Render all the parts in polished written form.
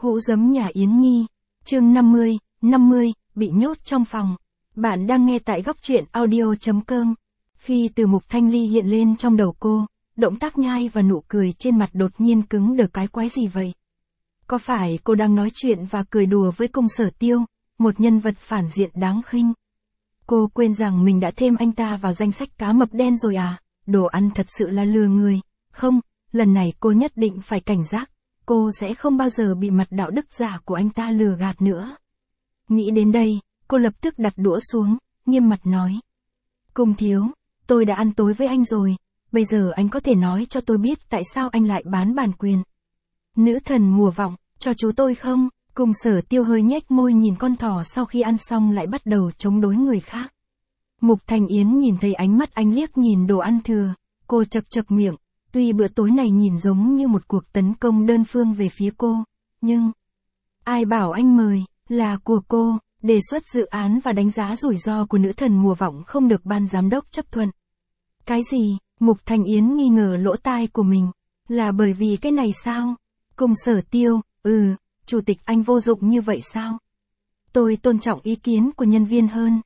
Hũ giấm nhà Yến Nhi, chương 50, bị nhốt trong phòng. Bạn đang nghe tại góc truyện audio.com. Khi từ mục Thanh Ly hiện lên trong đầu cô, động tác nhai và nụ cười trên mặt đột nhiên cứng đờ. Cái quái gì vậy? Có phải cô đang nói chuyện và cười đùa với Cung Sở Tiêu, một nhân vật phản diện đáng khinh? Cô quên rằng mình đã thêm anh ta vào danh sách cá mập đen rồi à? Đồ ăn thật sự là lừa người. Không, lần này cô nhất định phải cảnh giác. Cô sẽ không bao giờ bị mặt đạo đức giả của anh ta lừa gạt nữa. Nghĩ đến đây, cô lập tức đặt đũa xuống, nghiêm mặt nói. Cung thiếu, tôi đã ăn tối với anh rồi, bây giờ anh có thể nói cho tôi biết tại sao anh lại bán bản quyền Nữ Thần Mùa Vọng cho chú tôi không? Cung Sở Tiêu hơi nhếch môi nhìn con thỏ sau khi ăn xong lại bắt đầu chống đối người khác. Mục Thanh Yến nhìn thấy ánh mắt anh liếc nhìn đồ ăn thừa, cô chật chật miệng. Tuy bữa tối này nhìn giống như một cuộc tấn công đơn phương về phía cô, nhưng ai bảo anh mời, là của cô, đề xuất dự án và đánh giá rủi ro của Nữ Thần Mùa Vọng không được ban giám đốc chấp thuận. Cái gì? Mục Thanh Yến nghi ngờ lỗ tai của mình, là bởi vì cái này sao? Cung Sở Tiêu, chủ tịch anh vô dụng như vậy sao? Tôi tôn trọng ý kiến của nhân viên hơn.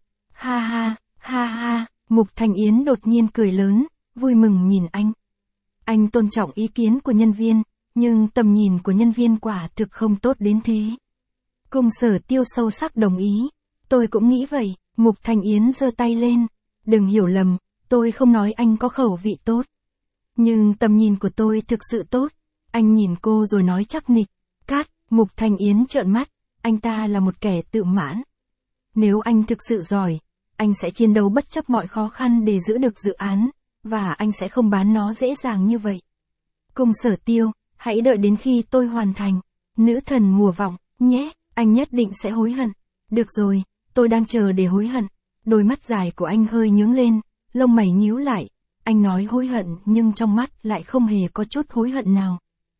Ha ha, Mục Thanh Yến đột nhiên cười lớn, vui mừng nhìn anh. Anh tôn trọng ý kiến của nhân viên, nhưng tầm nhìn của nhân viên quả thực không tốt đến thế. Cung Sở Tiêu sâu sắc đồng ý. Tôi cũng nghĩ vậy. Mục Thanh Yến giơ tay lên. Đừng hiểu lầm, tôi không nói anh có khẩu vị tốt. Nhưng tầm nhìn của tôi thực sự tốt. Anh nhìn cô rồi nói chắc nịch. Cát, Mục Thanh Yến trợn mắt. Anh ta là một kẻ tự mãn. Nếu anh thực sự giỏi, anh sẽ chiến đấu bất chấp mọi khó khăn để giữ được dự án. Và anh sẽ không bán nó dễ dàng như vậy. Cung Sở Tiêu, hãy đợi đến khi tôi hoàn thành Nữ Thần Mùa Vọng, nhé, anh nhất định sẽ hối hận. Được rồi, tôi đang chờ để hối hận. Đôi mắt dài của anh hơi nhướng lên, lông mày nhíu lại. Anh nói hối hận nhưng trong mắt lại không hề có chút hối hận nào.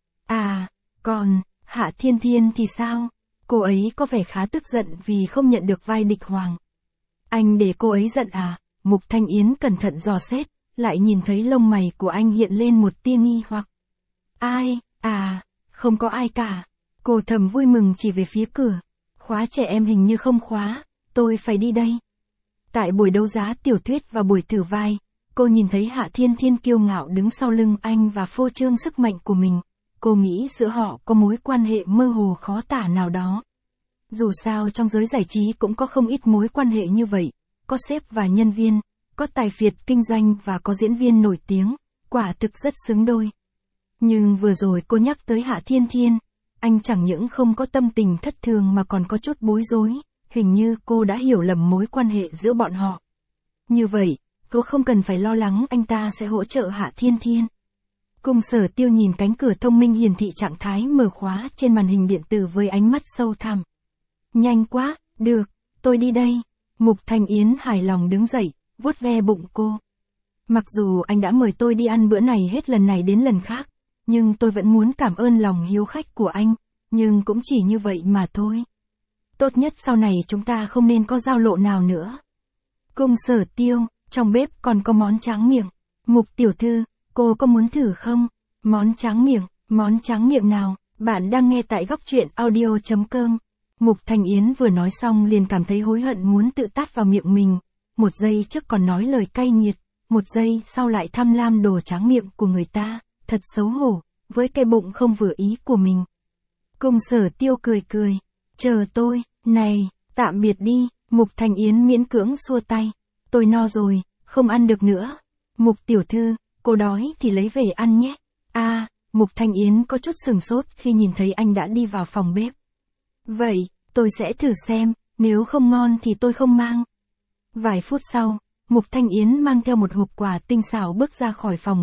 À, còn, Hạ Thiên Thiên thì sao? Cô ấy có vẻ khá tức giận vì không nhận được vai địch hoàng. Anh để cô ấy giận à? Mục Thanh Yến cẩn thận dò xét. Lại nhìn thấy lông mày của anh hiện lên một tia nghi hoặc. Ai, không có ai cả. Cô thầm vui mừng chỉ về phía cửa. Khóa trẻ em hình như không khóa, tôi phải đi đây. Tại buổi đấu giá tiểu thuyết và buổi thử vai, cô nhìn thấy Hạ Thiên Thiên kiêu ngạo đứng sau lưng anh và phô trương sức mạnh của mình. Cô nghĩ giữa họ có mối quan hệ mơ hồ khó tả nào đó. Dù sao trong giới giải trí cũng có không ít mối quan hệ như vậy, có sếp và nhân viên. Có tài phiệt kinh doanh và có diễn viên nổi tiếng, quả thực rất xứng đôi. Nhưng vừa rồi cô nhắc tới Hạ Thiên Thiên, anh chẳng những không có tâm tình thất thường mà còn có chút bối rối, hình như cô đã hiểu lầm mối quan hệ giữa bọn họ. Như vậy, cô không cần phải lo lắng anh ta sẽ hỗ trợ Hạ Thiên Thiên. Cung Sở Tiêu nhìn cánh cửa thông minh hiển thị trạng thái mở khóa trên màn hình điện tử với ánh mắt sâu thẳm. Nhanh quá, được, tôi đi đây. Mục Thanh Yến hài lòng đứng dậy. Vuốt ve bụng cô. Mặc dù anh đã mời tôi đi ăn bữa này hết lần này đến lần khác, nhưng tôi vẫn muốn cảm ơn lòng hiếu khách của anh, nhưng cũng chỉ như vậy mà thôi. Tốt nhất sau này chúng ta không nên có giao lộ nào nữa. Cung Sở Tiêu, trong bếp còn có món tráng miệng. Mục tiểu thư, cô có muốn thử không? Món tráng miệng nào? Bạn đang nghe tại góc truyện audio.com. Mục Thanh Yến vừa nói xong liền cảm thấy hối hận muốn tự tát vào miệng mình. Một giây trước còn nói lời cay nghiệt, một giây sau lại tham lam đồ tráng miệng của người ta, thật xấu hổ, với cái bụng không vừa ý của mình. Cung Sở Tiêu cười, chờ tôi, này, tạm biệt đi. Mục Thanh Yến miễn cưỡng xua tay, tôi no rồi, không ăn được nữa. Mục tiểu thư, cô đói thì lấy về ăn nhé. Mục Thanh Yến có chút sừng sốt khi nhìn thấy anh đã đi vào phòng bếp. Vậy, tôi sẽ thử xem, nếu không ngon thì tôi không mang. Vài phút sau, Mục Thanh Yến mang theo một hộp quà tinh xảo bước ra khỏi phòng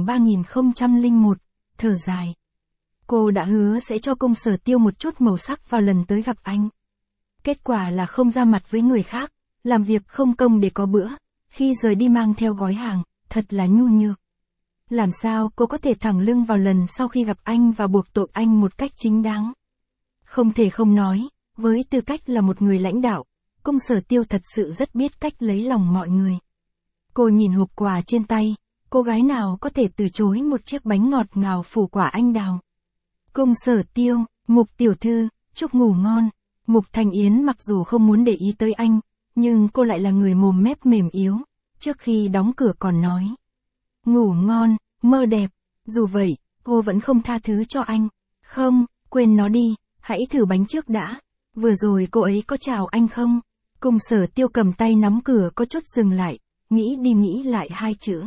3001, thở dài. Cô đã hứa sẽ cho Cung Sở Tiêu một chút màu sắc vào lần tới gặp anh. Kết quả là không ra mặt với người khác, làm việc không công để có bữa, khi rời đi mang theo gói hàng, thật là nhu nhược. Làm sao cô có thể thẳng lưng vào lần sau khi gặp anh và buộc tội anh một cách chính đáng? Không thể không nói, với tư cách là một người lãnh đạo, Cung Sở Tiêu thật sự rất biết cách lấy lòng mọi người. Cô nhìn hộp quà trên tay, cô gái nào có thể từ chối một chiếc bánh ngọt ngào phủ quả anh đào. Cung Sở Tiêu, Mục tiểu thư, chúc ngủ ngon. Mục Thanh Yến mặc dù không muốn để ý tới anh, nhưng cô lại là người mồm mép mềm yếu, trước khi đóng cửa còn nói. Ngủ ngon, mơ đẹp. Dù vậy, cô vẫn không tha thứ cho anh. Không, quên nó đi, hãy thử bánh trước đã. Vừa rồi cô ấy có chào anh không? Cùng Sở Tiêu cầm tay nắm cửa có chút dừng lại, nghĩ đi nghĩ lại hai chữ.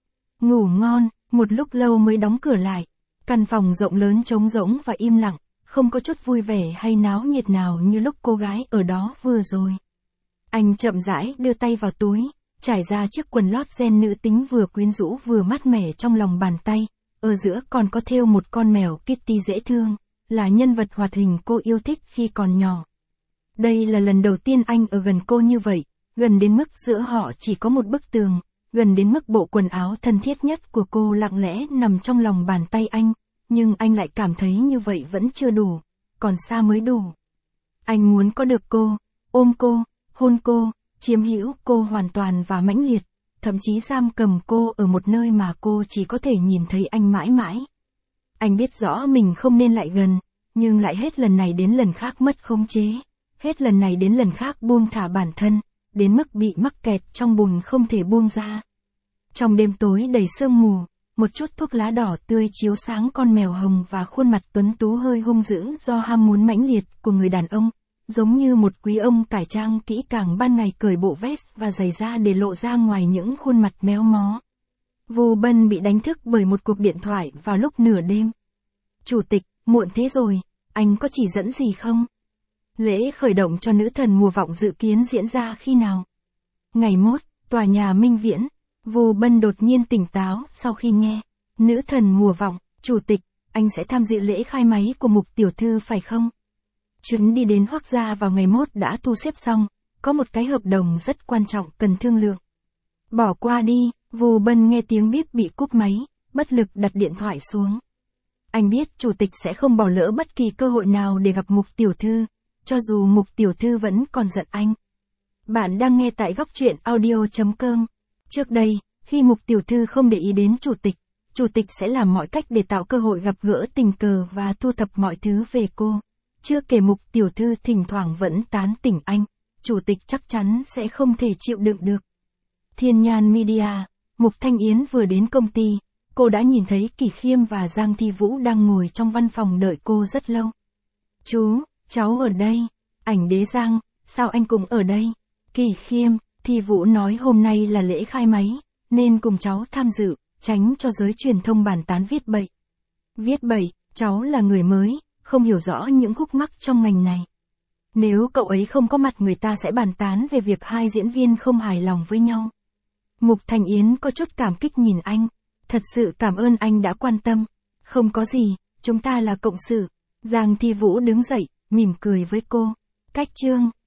Ngủ ngon, một lúc lâu mới đóng cửa lại. Căn phòng rộng lớn trống rỗng và im lặng, không có chút vui vẻ hay náo nhiệt nào như lúc cô gái ở đó vừa rồi. Anh chậm rãi đưa tay vào túi, trải ra chiếc quần lót ren nữ tính vừa quyến rũ vừa mát mẻ trong lòng bàn tay, ở giữa còn có thêu một con mèo Kitty dễ thương, là nhân vật hoạt hình cô yêu thích khi còn nhỏ. Đây là lần đầu tiên anh ở gần cô như vậy, gần đến mức giữa họ chỉ có một bức tường, gần đến mức bộ quần áo thân thiết nhất của cô lặng lẽ nằm trong lòng bàn tay anh, nhưng anh lại cảm thấy như vậy vẫn chưa đủ, còn xa mới đủ. Anh muốn có được cô, ôm cô, hôn cô, chiếm hữu cô hoàn toàn và mãnh liệt, thậm chí giam cầm cô ở một nơi mà cô chỉ có thể nhìn thấy anh mãi mãi. Anh biết rõ mình không nên lại gần, nhưng lại hết lần này đến lần khác mất khống chế, hết lần này đến lần khác buông thả bản thân, đến mức bị mắc kẹt trong bùn không thể buông ra. Trong đêm tối đầy sương mù, một chút thuốc lá đỏ tươi chiếu sáng con mèo hồng và khuôn mặt tuấn tú hơi hung dữ do ham muốn mãnh liệt của người đàn ông, giống như một quý ông cải trang kỹ càng ban ngày cởi bộ vest và giày da để lộ ra ngoài những khuôn mặt méo mó. Vu Bân bị đánh thức bởi một cuộc điện thoại vào lúc nửa đêm. Chủ tịch, muộn thế rồi, anh có chỉ dẫn gì không? Lễ khởi động cho nữ thần mùa vọng dự kiến diễn ra khi nào? Ngày mốt, tòa nhà Minh Viễn. Vu Bân đột nhiên tỉnh táo sau khi nghe. Nữ thần mùa vọng, chủ tịch, anh sẽ tham dự lễ khai máy của Mục tiểu thư phải không? Chuyến đi đến Hoác Gia vào ngày mốt đã thu xếp xong, có một cái hợp đồng rất quan trọng cần thương lượng. Bỏ qua đi, Vu Bân nghe tiếng bíp bị cúp máy, bất lực đặt điện thoại xuống. Anh biết chủ tịch sẽ không bỏ lỡ bất kỳ cơ hội nào để gặp Mục tiểu thư, cho dù Mục tiểu thư vẫn còn giận anh. Bạn đang nghe tại góc truyện audio.com. Trước đây, khi Mục tiểu thư không để ý đến chủ tịch sẽ làm mọi cách để tạo cơ hội gặp gỡ tình cờ và thu thập mọi thứ về cô. Chưa kể Mục tiểu thư thỉnh thoảng vẫn tán tỉnh anh, chủ tịch chắc chắn sẽ không thể chịu đựng được. Thiên Nhan Media, Mục Thanh Yến vừa đến công ty, cô đã nhìn thấy Kỳ Khiêm và Giang Thi Vũ đang ngồi trong văn phòng đợi cô rất lâu. Chú, cháu ở đây. Ảnh Đế Giang, sao anh cũng ở đây? Kỳ Khiêm, Thi Vũ nói hôm nay là lễ khai máy, nên cùng cháu tham dự, tránh cho giới truyền thông bàn tán viết bậy. Viết bậy, cháu là người mới, không hiểu rõ những khúc mắc trong ngành này. Nếu cậu ấy không có mặt người ta sẽ bàn tán về việc hai diễn viên không hài lòng với nhau. Mục Thanh Yến có chút cảm kích nhìn anh, thật sự cảm ơn anh đã quan tâm. Không có gì, chúng ta là cộng sự. Giang Thi Vũ đứng dậy, mỉm cười với cô. Cách chương.